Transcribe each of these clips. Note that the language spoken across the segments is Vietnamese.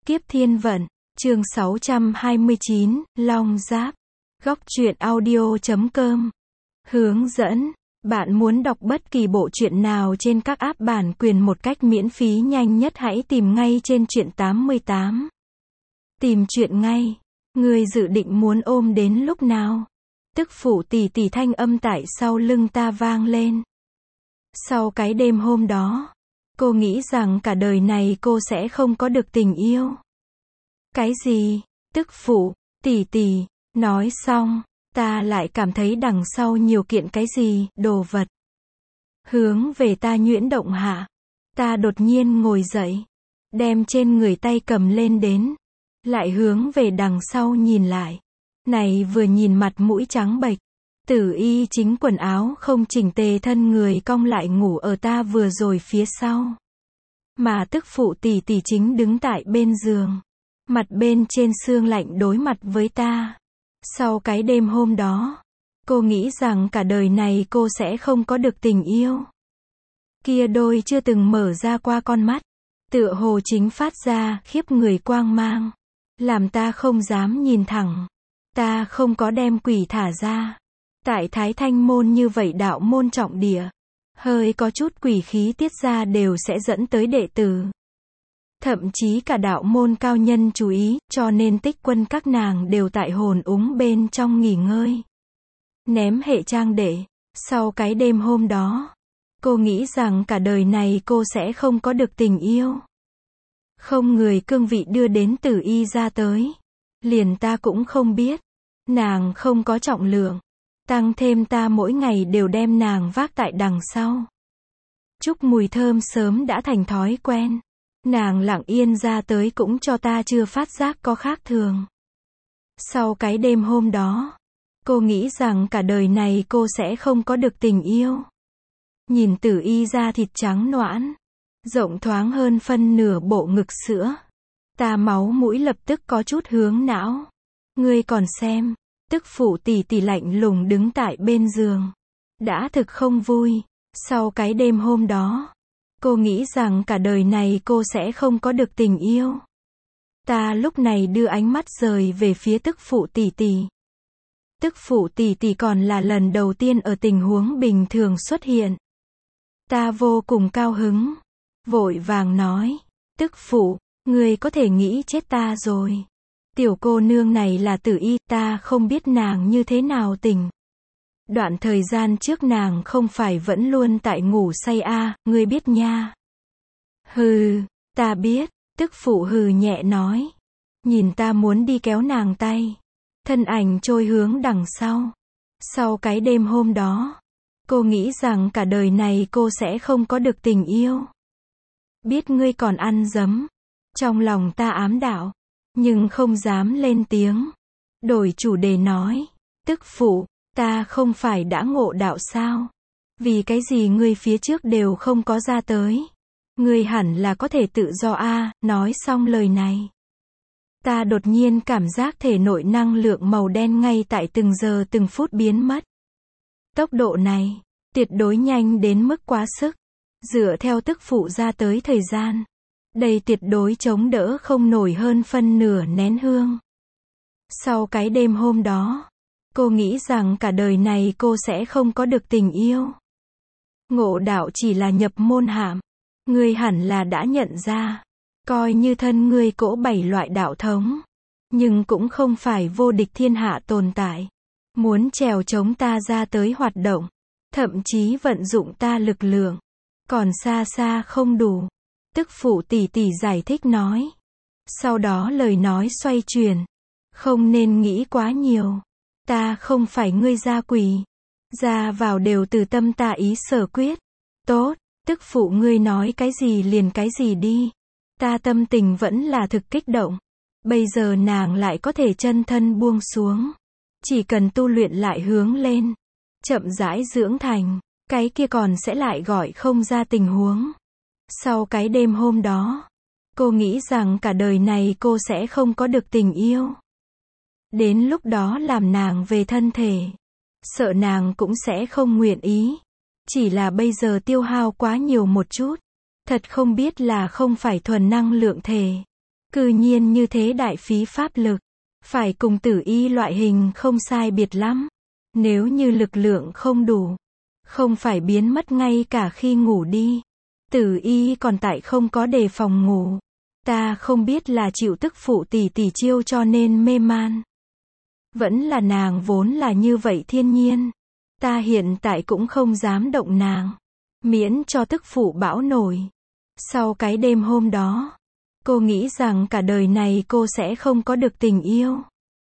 Kiếp thiên vận, chương 629, Long Giáp. Góc truyện audio.com. Hướng dẫn. Bạn muốn đọc bất kỳ bộ truyện nào trên các app bản quyền một cách miễn phí nhanh nhất hãy tìm ngay trên truyện 88. Tìm truyện ngay. Người dự định muốn ôm đến lúc nào? Tức phụ tỷ tỷ thanh âm tại sau lưng ta vang lên. Sau cái đêm hôm đó, cô nghĩ rằng cả đời này cô sẽ không có được tình yêu. Cái gì? Tức phụ, tỷ tỷ, nói xong, ta lại cảm thấy đằng sau nhiều kiện cái gì, đồ vật. Hướng về ta nhuyễn động hạ. Ta đột nhiên ngồi dậy, đem trên người tay cầm lên đến, lại hướng về đằng sau nhìn lại. Này vừa nhìn mặt mũi trắng bệch, Tử Y chính quần áo không chỉnh tề thân người cong lại ngủ ở ta vừa rồi phía sau. Mà tức phụ tỷ tỷ chính đứng tại bên giường, mặt bên trên sương lạnh đối mặt với ta. Sau cái đêm hôm đó, cô nghĩ rằng cả đời này cô sẽ không có được tình yêu. Kia đôi chưa từng mở ra qua con mắt, tựa hồ chính phát ra khiếp người quang mang, làm ta không dám nhìn thẳng. Ta không có đem quỷ thả ra. Tại Thái Thanh môn như vậy đạo môn trọng địa, hơi có chút quỷ khí tiết ra đều sẽ dẫn tới đệ tử. Thậm chí cả đạo môn cao nhân chú ý, cho nên Tích Quân các nàng đều tại hồn úng bên trong nghỉ ngơi. Ném hệ trang đệ, sau cái đêm hôm đó, cô nghĩ rằng cả đời này cô sẽ không có được tình yêu. Không người cương vị đưa đến Tử Y ra tới. Liền ta cũng không biết. Nàng không có trọng lượng. Tăng thêm ta mỗi ngày đều đem nàng vác tại đằng sau. Chúc mùi thơm sớm đã thành thói quen. Nàng lặng yên ra tới cũng cho ta chưa phát giác có khác thường. Sau cái đêm hôm đó, cô nghĩ rằng cả đời này cô sẽ không có được tình yêu. Nhìn Tử Y da thịt trắng noãn, rộng thoáng hơn phân nửa bộ ngực sữa. Ta máu mũi lập tức có chút hướng não. Ngươi còn xem, tức phụ tỷ tỷ lạnh lùng đứng tại bên giường. Đã thực không vui. Sau cái đêm hôm đó, cô nghĩ rằng cả đời này cô sẽ không có được tình yêu. Ta lúc này đưa ánh mắt rời về phía tức phụ tỷ tỷ. Tức phụ tỷ tỷ còn là lần đầu tiên ở tình huống bình thường xuất hiện. Ta vô cùng cao hứng, vội vàng nói, tức phụ, ngươi có thể nghĩ chết ta rồi. Tiểu cô nương này là Tử Y, ta không biết nàng như thế nào tỉnh. Đoạn thời gian trước nàng không phải vẫn luôn tại ngủ say à, ngươi biết nha. Hừ, ta biết, tức phụ hừ nhẹ nói. Nhìn ta muốn đi kéo nàng tay. Thân ảnh trôi hướng đằng sau. Sau cái đêm hôm đó, cô nghĩ rằng cả đời này cô sẽ không có được tình yêu. Biết ngươi còn ăn dấm. Trong lòng ta ám đạo, nhưng không dám lên tiếng. Đổi chủ đề nói, tức phụ, ta không phải đã ngộ đạo sao? Vì cái gì ngươi phía trước đều không có ra tới? Ngươi hẳn là có thể tự do a. Nói xong lời này, ta đột nhiên cảm giác thể nội năng lượng màu đen ngay tại từng giờ từng phút biến mất. Tốc độ này, tuyệt đối nhanh đến mức quá sức. Dựa theo tức phụ ra tới thời gian, đây tuyệt đối chống đỡ không nổi hơn phân nửa nén hương. Sau cái đêm hôm đó, cô nghĩ rằng cả đời này cô sẽ không có được tình yêu. Ngộ đạo chỉ là nhập môn hạm. Ngươi hẳn là đã nhận ra. Coi như thân ngươi cỗ 7 loại đạo thống. Nhưng cũng không phải vô địch thiên hạ tồn tại. Muốn trèo chống ta ra tới hoạt động. Thậm chí vận dụng ta lực lượng. Còn xa xa không đủ. Tức phụ tỷ tỷ giải thích nói. Sau đó lời nói xoay chuyển. Không nên nghĩ quá nhiều. Ta không phải ngươi gia quỷ. Ra vào đều từ tâm ta ý sở quyết. Tốt, tức phụ ngươi nói cái gì liền cái gì đi. Ta tâm tình vẫn là thực kích động. Bây giờ nàng lại có thể chân thân buông xuống. Chỉ cần tu luyện lại hướng lên. Chậm rãi dưỡng thành. Cái kia còn sẽ lại gọi không ra tình huống. Sau cái đêm hôm đó, cô nghĩ rằng cả đời này cô sẽ không có được tình yêu. Đến lúc đó làm nàng về thân thể. Sợ nàng cũng sẽ không nguyện ý. Chỉ là bây giờ tiêu hao quá nhiều một chút. Thật không biết là không phải thuần năng lượng thể. Cư nhiên như thế đại phí pháp lực. Phải cùng Tử Y loại hình không sai biệt lắm. Nếu như lực lượng không đủ, không phải biến mất ngay cả khi ngủ đi. Tử Y còn tại không có đề phòng ngủ. Ta không biết là chịu tức phụ tỷ tỷ chiêu cho nên mê man. Vẫn là nàng vốn là như vậy thiên nhiên. Ta hiện tại cũng không dám động nàng. Miễn cho tức phụ bão nổi. Sau cái đêm hôm đó, cô nghĩ rằng cả đời này cô sẽ không có được tình yêu.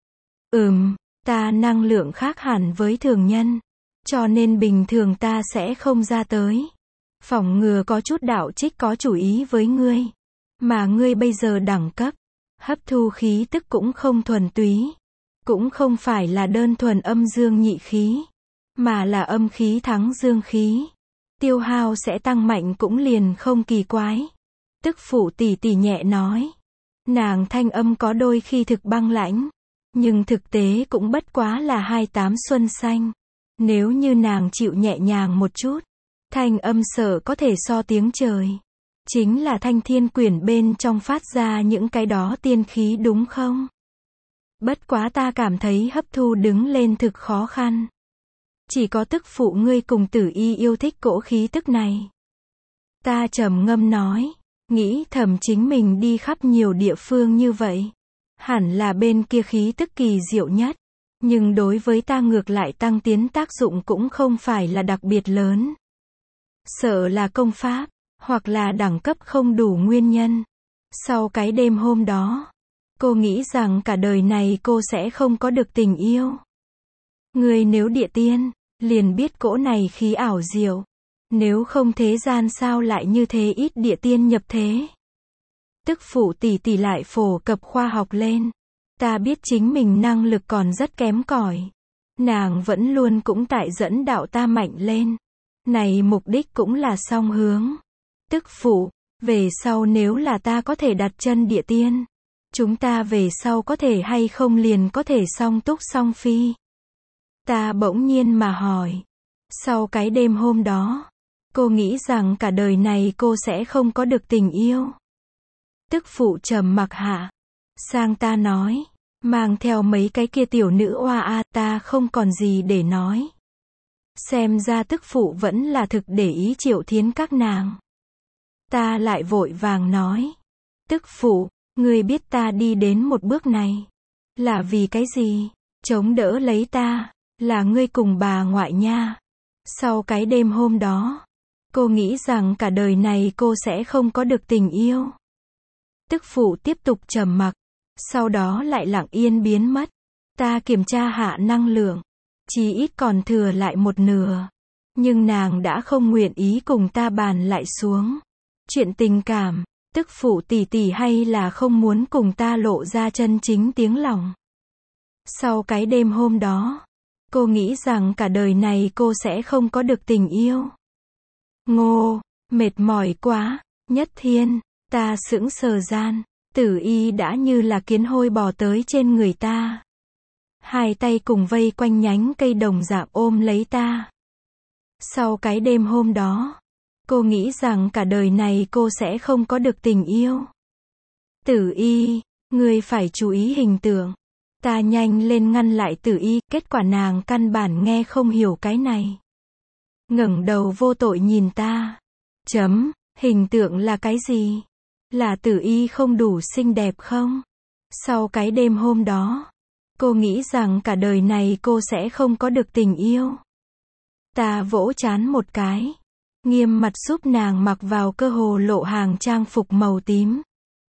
Ta năng lượng khác hẳn với thường nhân. Cho nên bình thường ta sẽ không ra tới. Phỏng ngừa có chút đạo trích có chủ ý với ngươi. Mà ngươi bây giờ đẳng cấp, hấp thu khí tức cũng không thuần túy. Cũng không phải là đơn thuần âm dương nhị khí. Mà là âm khí thắng dương khí. Tiêu hao sẽ tăng mạnh cũng liền không kỳ quái. Tức phụ tỷ tỷ nhẹ nói. Nàng thanh âm có đôi khi thực băng lãnh. Nhưng thực tế cũng bất quá là 28 xuân xanh. Nếu như nàng chịu nhẹ nhàng một chút, thanh âm sở có thể so tiếng trời. Chính là thanh thiên quyển bên trong phát ra những cái đó tiên khí đúng không? Bất quá ta cảm thấy hấp thu đứng lên thực khó khăn. Chỉ có tức phụ ngươi cùng Tử Y yêu thích cỗ khí tức này. Ta trầm ngâm nói, nghĩ thầm chính mình đi khắp nhiều địa phương như vậy. Hẳn là bên kia khí tức kỳ diệu nhất. Nhưng đối với ta ngược lại tăng tiến tác dụng cũng không phải là đặc biệt lớn. Sợ là công pháp, hoặc là đẳng cấp không đủ nguyên nhân. Sau cái đêm hôm đó, cô nghĩ rằng cả đời này cô sẽ không có được tình yêu. Người nếu địa tiên, liền biết cỗ này khí ảo diệu. Nếu không thế gian sao lại như thế ít địa tiên nhập thế. Tức phụ tỷ tỷ lại phổ cập khoa học lên. Ta biết chính mình năng lực còn rất kém cỏi. Nàng vẫn luôn cũng tại dẫn đạo ta mạnh lên. Này mục đích cũng là song hướng. Tức phụ, về sau nếu là ta có thể đặt chân địa tiên, chúng ta về sau có thể hay không liền có thể song túc song phi. Ta bỗng nhiên mà hỏi. Sau cái đêm hôm đó, cô nghĩ rằng cả đời này cô sẽ không có được tình yêu. Tức phụ trầm mặc hạ. Sang ta nói, mang theo mấy cái kia tiểu nữ oa a, ta không còn gì để nói. Xem ra tức phụ vẫn là thực để ý Triệu Thiến các nàng. Ta lại vội vàng nói, tức phụ, ngươi biết ta đi đến một bước này là vì cái gì? Chống đỡ lấy ta, là ngươi cùng bà ngoại nha. Sau cái đêm hôm đó, cô nghĩ rằng cả đời này cô sẽ không có được tình yêu. Tức phụ tiếp tục trầm mặc, sau đó lại lặng yên biến mất. Ta kiểm tra hạ năng lượng, chỉ ít còn thừa lại một nửa. Nhưng nàng đã không nguyện ý cùng ta bàn lại xuống. Chuyện tình cảm, tức phụ tỷ tỷ hay là không muốn cùng ta lộ ra chân chính tiếng lòng. Sau cái đêm hôm đó, cô nghĩ rằng cả đời này cô sẽ không có được tình yêu. Ngô, mệt mỏi quá, Nhất Thiên, ta sững sờ gian, Tử Y đã như là kiến hôi bò tới trên người ta. Hai tay cùng vây quanh nhánh cây đồng dạng ôm lấy ta. Sau cái đêm hôm đó, cô nghĩ rằng cả đời này cô sẽ không có được tình yêu. Tử Y, ngươi phải chú ý hình tượng. Ta nhanh lên ngăn lại Tử Y, kết quả nàng căn bản nghe không hiểu cái này. Ngẩng đầu vô tội nhìn ta. Hình tượng là cái gì? Là Tử Y không đủ xinh đẹp không? Sau cái đêm hôm đó, cô nghĩ rằng cả đời này cô sẽ không có được tình yêu. Ta vỗ trán một cái, nghiêm mặt giúp nàng mặc vào cơ hồ lộ hàng trang phục màu tím.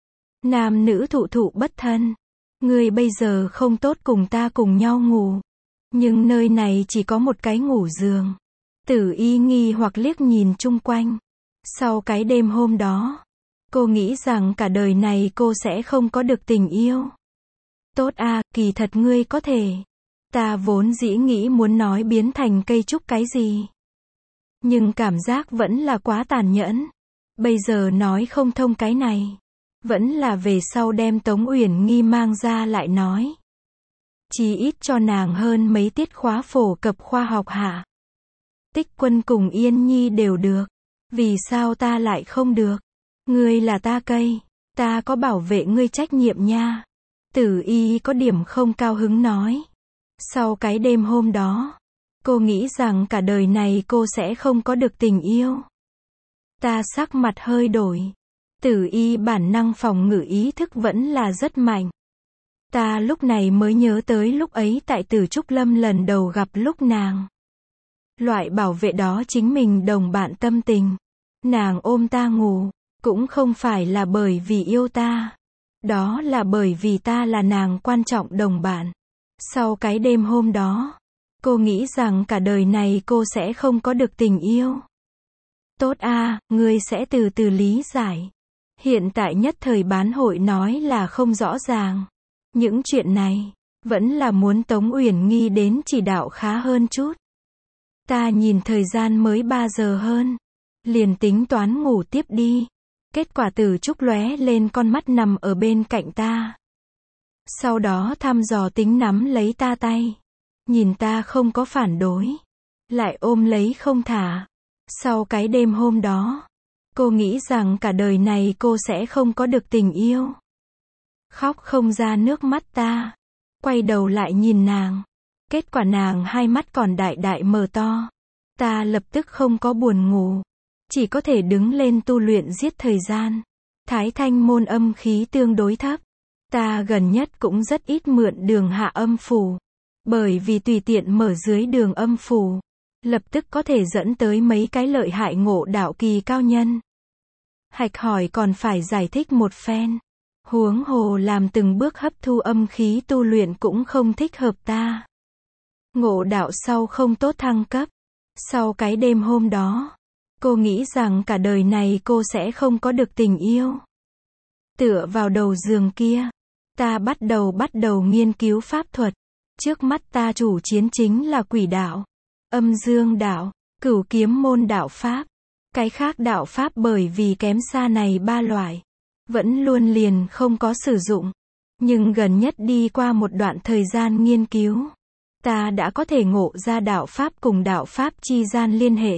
Nam nữ thụ thụ bất thân. Ngươi bây giờ không tốt cùng ta cùng nhau ngủ. Nhưng nơi này chỉ có một cái ngủ giường. Tử Y nghi hoặc liếc nhìn chung quanh. Sau cái đêm hôm đó, cô nghĩ rằng cả đời này cô sẽ không có được tình yêu. Tốt a, kỳ thật ngươi có thể. Ta vốn dĩ nghĩ muốn nói biến thành cây trúc cái gì. Nhưng cảm giác vẫn là quá tàn nhẫn. Bây giờ nói không thông cái này. Vẫn là về sau đem Tống Uyển Nghi mang ra lại nói. Chí ít cho nàng hơn mấy tiết khóa phổ cập khoa học hạ. Tích Quân cùng Yên Nhi đều được. Vì sao ta lại không được? Ngươi là ta cây. Ta có bảo vệ ngươi trách nhiệm nha. Tử Y có điểm không cao hứng nói. Sau cái đêm hôm đó, cô nghĩ rằng cả đời này cô sẽ không có được tình yêu. Ta sắc mặt hơi đổi. Tử Y bản năng phòng ngự ý thức vẫn là rất mạnh. Ta lúc này mới nhớ tới lúc ấy tại Tử Trúc Lâm lần đầu gặp lúc nàng. Loại bảo vệ đó chính mình đồng bạn tâm tình. Nàng ôm ta ngủ, cũng không phải là bởi vì yêu ta. Đó là bởi vì ta là nàng quan trọng đồng bạn. Sau cái đêm hôm đó, cô nghĩ rằng cả đời này cô sẽ không có được tình yêu. Tốt a, ngươi sẽ từ từ lý giải. Hiện tại nhất thời bán hội nói là không rõ ràng. Những chuyện này, vẫn là muốn Tống Uyển Nghi đến chỉ đạo khá hơn chút. Ta nhìn thời gian mới 3 giờ hơn. Liền tính toán ngủ tiếp đi. Kết quả Tử Trúc lóe lên con mắt nằm ở bên cạnh ta. Sau đó thăm dò tính nắm lấy ta tay. Nhìn ta không có phản đối. Lại ôm lấy không thả. Sau cái đêm hôm đó, cô nghĩ rằng cả đời này cô sẽ không có được tình yêu. Khóc không ra nước mắt ta. Quay đầu lại nhìn nàng. Kết quả nàng hai mắt còn đại đại mở to. Ta lập tức không có buồn ngủ. Chỉ có thể đứng lên tu luyện giết thời gian. Thái Thanh môn âm khí tương đối thấp. Ta gần nhất cũng rất ít mượn đường hạ âm phủ. Bởi vì tùy tiện mở dưới đường âm phủ, lập tức có thể dẫn tới mấy cái lợi hại ngộ đạo kỳ cao nhân. Hạch hỏi còn phải giải thích một phen. Huống hồ làm từng bước hấp thu âm khí tu luyện cũng không thích hợp ta. Ngộ đạo sau không tốt thăng cấp. Sau cái đêm hôm đó, cô nghĩ rằng cả đời này cô sẽ không có được tình yêu. Tựa vào đầu giường kia, ta bắt đầu nghiên cứu pháp thuật. Trước mắt ta chủ chiến chính là quỷ đạo, âm dương đạo, cửu kiếm môn đạo pháp. Cái khác đạo pháp bởi vì kém xa này 3 loại, vẫn luôn liền không có sử dụng. Nhưng gần nhất đi qua một đoạn thời gian nghiên cứu, ta đã có thể ngộ ra đạo pháp cùng đạo pháp chi gian liên hệ.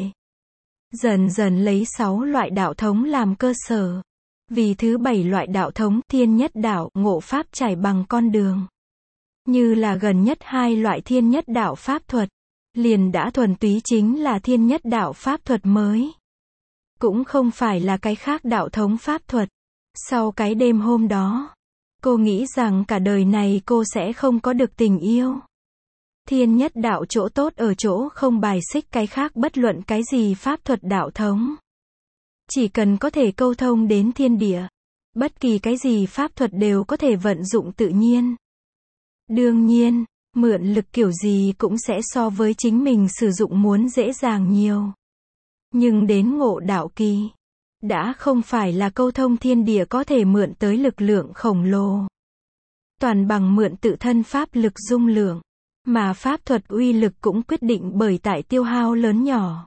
Dần dần lấy 6 loại đạo thống làm cơ sở. Vì thứ 7 loại đạo thống, thiên nhất đạo, ngộ pháp trải bằng con đường. Như là gần nhất 2 loại thiên nhất đạo pháp thuật, liền đã thuần túy chính là thiên nhất đạo pháp thuật mới. Cũng không phải là cái khác đạo thống pháp thuật. Sau cái đêm hôm đó, cô nghĩ rằng cả đời này cô sẽ không có được tình yêu. Thiên nhất đạo chỗ tốt ở chỗ không bài xích cái khác bất luận cái gì pháp thuật đạo thống. Chỉ cần có thể câu thông đến thiên địa, bất kỳ cái gì pháp thuật đều có thể vận dụng tự nhiên. Đương nhiên, mượn lực kiểu gì cũng sẽ so với chính mình sử dụng muốn dễ dàng nhiều. Nhưng đến ngộ đạo kỳ, đã không phải là câu thông thiên địa có thể mượn tới lực lượng khổng lồ. Toàn bằng mượn tự thân pháp lực dung lượng, mà pháp thuật uy lực cũng quyết định bởi tại tiêu hao lớn nhỏ.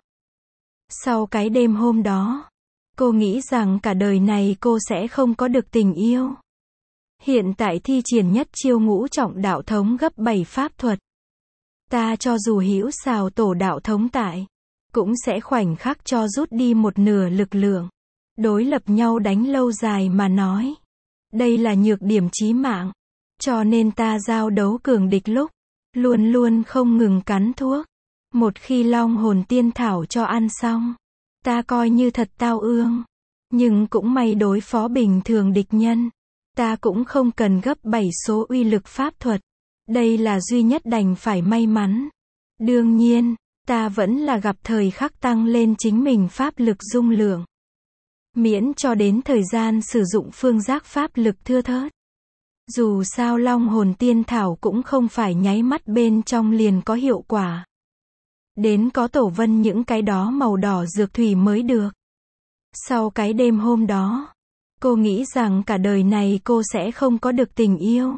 Sau cái đêm hôm đó, cô nghĩ rằng cả đời này cô sẽ không có được tình yêu. Hiện tại thi triển nhất chiêu ngũ trọng đạo thống gấp 7 pháp thuật. Ta cho dù hữu xào tổ đạo thống tại, cũng sẽ khoảnh khắc cho rút đi một nửa lực lượng. Đối lập nhau đánh lâu dài mà nói. Đây là nhược điểm chí mạng. Cho nên ta giao đấu cường địch lúc, luôn luôn không ngừng cắn thuốc. Một khi long hồn tiên thảo cho ăn xong, ta coi như thật tao ương. Nhưng cũng may đối phó bình thường địch nhân, ta cũng không cần gấp 7 số uy lực pháp thuật. Đây là duy nhất đành phải may mắn. Đương nhiên, ta vẫn là gặp thời khắc tăng lên chính mình pháp lực dung lượng. Miễn cho đến thời gian sử dụng phương giác pháp lực thưa thớt. Dù sao long hồn tiên thảo cũng không phải nháy mắt bên trong liền có hiệu quả. Đến có tổ vân những cái đó màu đỏ dược thủy mới được. Sau cái đêm hôm đó, cô nghĩ rằng cả đời này cô sẽ không có được tình yêu.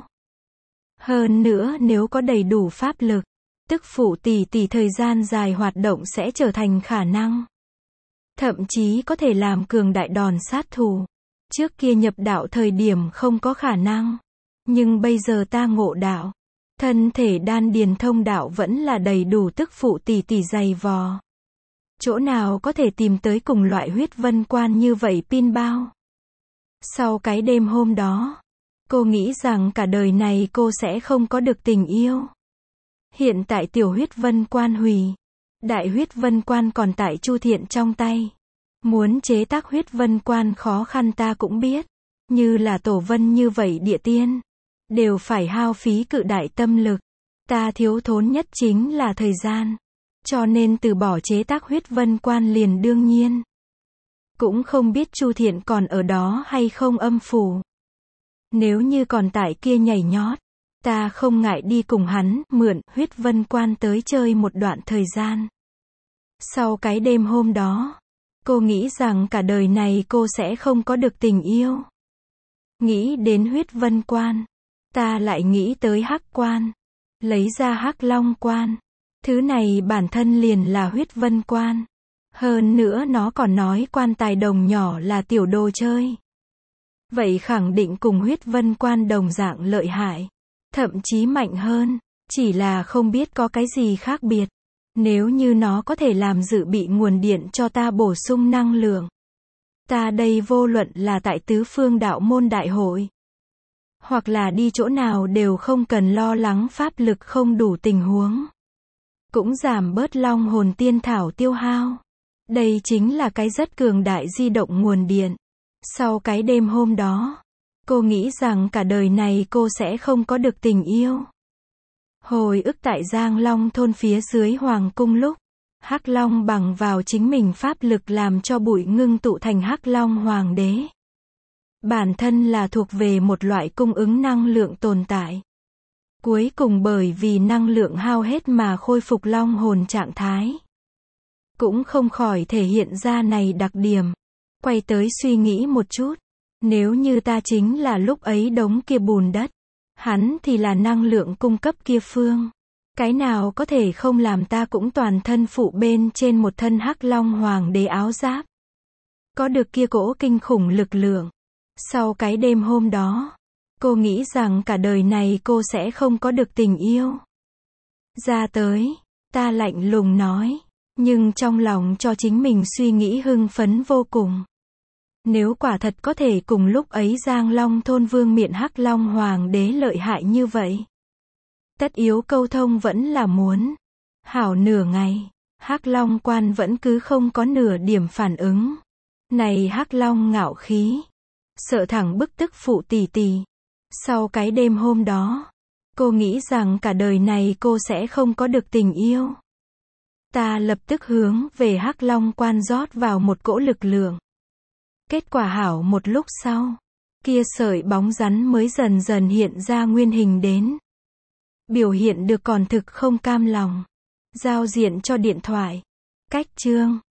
Hơn nữa nếu có đầy đủ pháp lực, tức phụ tỷ thời gian dài hoạt động sẽ trở thành khả năng. Thậm chí có thể làm cường đại đòn sát thủ. Trước kia nhập đạo thời điểm không có khả năng. Nhưng bây giờ ta ngộ đạo. Thân thể đan điền thông đạo vẫn là đầy đủ tức phụ tỷ dày vò. Chỗ nào có thể tìm tới cùng loại huyết vân quan như vậy pin bao. Sau cái đêm hôm đó, cô nghĩ rằng cả đời này cô sẽ không có được tình yêu. Hiện tại tiểu huyết vân quan hủy. Đại huyết vân quan còn tại Chu Thiện trong tay. Muốn chế tác huyết vân quan khó khăn ta cũng biết. Như là tổ vân như vậy địa tiên. Đều phải hao phí cự đại tâm lực. Ta thiếu thốn nhất chính là thời gian. Cho nên từ bỏ chế tác huyết vân quan liền đương nhiên. Cũng không biết Chu Thiện còn ở đó hay không âm phủ. Nếu như còn tại kia nhảy nhót, ta không ngại đi cùng hắn, mượn huyết vân quan tới chơi một đoạn thời gian. Sau cái đêm hôm đó, cô nghĩ rằng cả đời này cô sẽ không có được tình yêu. Nghĩ đến huyết vân quan, ta lại nghĩ tới hắc quan. Lấy ra hắc long quan. Thứ này bản thân liền là huyết vân quan. Hơn nữa nó còn nói quan tài đồng nhỏ là tiểu đồ chơi. Vậy khẳng định cùng huyết vân quan đồng dạng lợi hại. Thậm chí mạnh hơn. Chỉ là không biết có cái gì khác biệt. Nếu như nó có thể làm dự bị nguồn điện cho ta bổ sung năng lượng. Ta đây vô luận là tại tứ phương đạo môn đại hội. Hoặc là đi chỗ nào đều không cần lo lắng pháp lực không đủ tình huống. Cũng giảm bớt long hồn tiên thảo tiêu hao. Đây chính là cái rất cường đại di động nguồn điện. Sau cái đêm hôm đó, cô nghĩ rằng cả đời này cô sẽ không có được tình yêu. Hồi ức tại Giang Long thôn phía dưới hoàng cung lúc, Hắc Long bằng vào chính mình pháp lực làm cho bụi ngưng tụ thành Hắc Long hoàng đế. Bản thân là thuộc về một loại cung ứng năng lượng tồn tại. Cuối cùng bởi vì năng lượng hao hết mà khôi phục long hồn trạng thái. Cũng không khỏi thể hiện ra này đặc điểm. Quay tới suy nghĩ một chút. Nếu như ta chính là lúc ấy đống kia bùn đất. Hắn thì là năng lượng cung cấp kia phương. Cái nào có thể không làm ta cũng toàn thân phụ bên trên một thân hắc long hoàng đế áo giáp. Có được kia cỗ kinh khủng lực lượng. Sau cái đêm hôm đó, cô nghĩ rằng cả đời này cô sẽ không có được tình yêu. Ra tới, ta lạnh lùng nói, nhưng trong lòng cho chính mình suy nghĩ hưng phấn vô cùng. Nếu quả thật có thể cùng lúc ấy Giang Long thôn vương miện Hắc Long hoàng đế lợi hại như vậy. Tất yếu câu thông vẫn là muốn. Hảo nửa ngày, Hắc Long quan vẫn cứ không có nửa điểm phản ứng. Này Hắc Long ngạo khí. Sợ thẳng bức tức phụ tỷ tỷ. Sau cái đêm hôm đó, cô nghĩ rằng cả đời này cô sẽ không có được tình yêu. Ta lập tức hướng về Hắc Long quan rót vào một cỗ lực lượng. Kết quả hảo một lúc sau, kia sợi bóng rắn mới dần dần hiện ra nguyên hình đến. Biểu hiện được còn thực không cam lòng. Giao diện cho điện thoại. Cách chương.